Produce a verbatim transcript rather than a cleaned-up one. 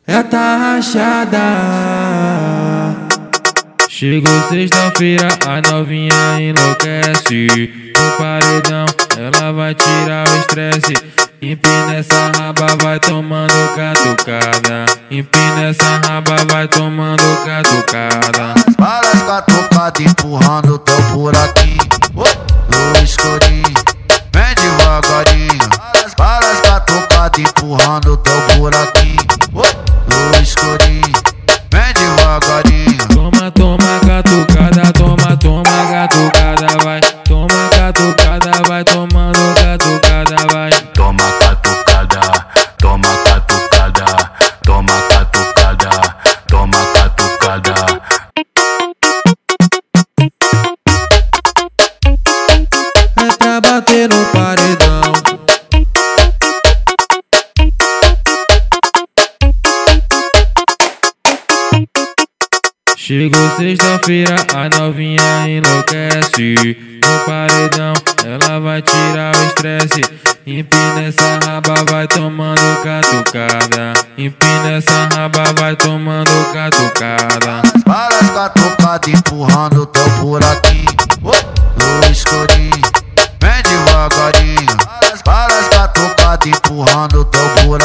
É tá rachada. Chegou sexta-feira, a novinha enlouquece. No paredão, ela vai tirar o estresse. Empina essa raba, vai tomando catucada. Empina essa raba, vai tomando catucada. Várias catucadas empurrando teu buraquinho no escurinho, vem devagarinho. Várias catucadas empurrando teu buraquinho no escurinho, vem devagarinho. Toma, toma catucada, toma, toma catucada, vai. Toma catucada, vai tomando catucada, vai. Toma catucada, toma catucada, toma catucada, toma catucada. É pra bater no paredão. Chegou sexta-feira, a novinha enlouquece. No paredão, ela vai tirar o estresse. Empina essa raba, vai tomando catucada. Empina essa raba, vai tomando catucada. Várias catucadas empurrando teu buraquinho no escurinho, vem devagarinho. Várias catucadas empurrando teu buraquinho